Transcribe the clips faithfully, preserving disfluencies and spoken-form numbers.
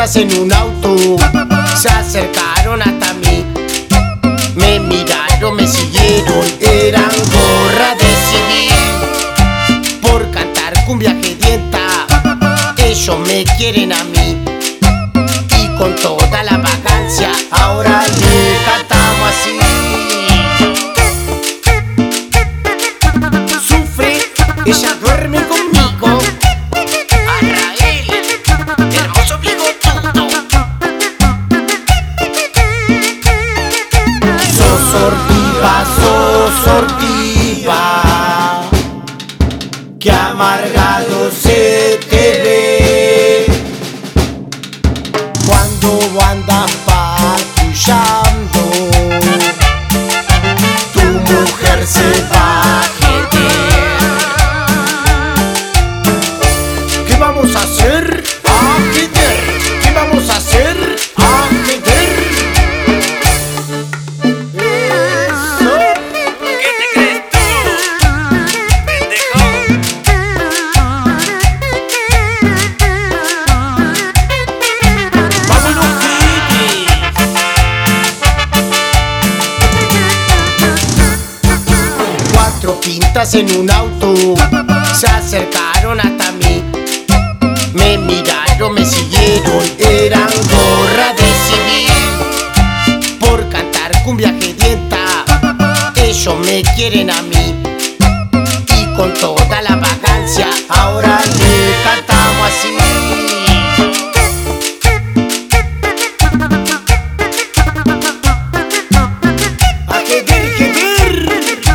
pintas en un auto se acercaron hasta mí. Me miraron, me siguieron, eran gorra de civil. Por cantar cumbia gedienta, ellos me quieren a mí. Y con toda la vagancia, ahora le cantamos así. Sufre, ella duerme conmigo. Arrael, hermoso bigotudo. Sos sortiva, sos sortiva, que amargado se te ve cuando andas patrullando. Tu mujer se va a querer. ¿Qué vamos a hacer? A querer. ¿Qué vamos a hacer? A querer. Eso. ¿Qué te crees tú, pendejo? ¡Vámonos, Kiki! Cuatro pintas en un auto se acercaron hasta mí. Me miraron, me siguieron, eran gorra de civil. Por cantar cumbia gedienta, ellos me quieren a mí. Y con toda la vagancia, ahora le cantamos así. A querer, querer.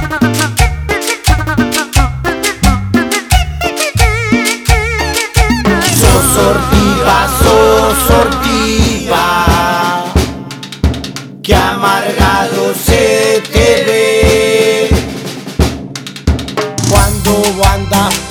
Sos sortiva, sos sortiva, que amargado se te ve cuando andas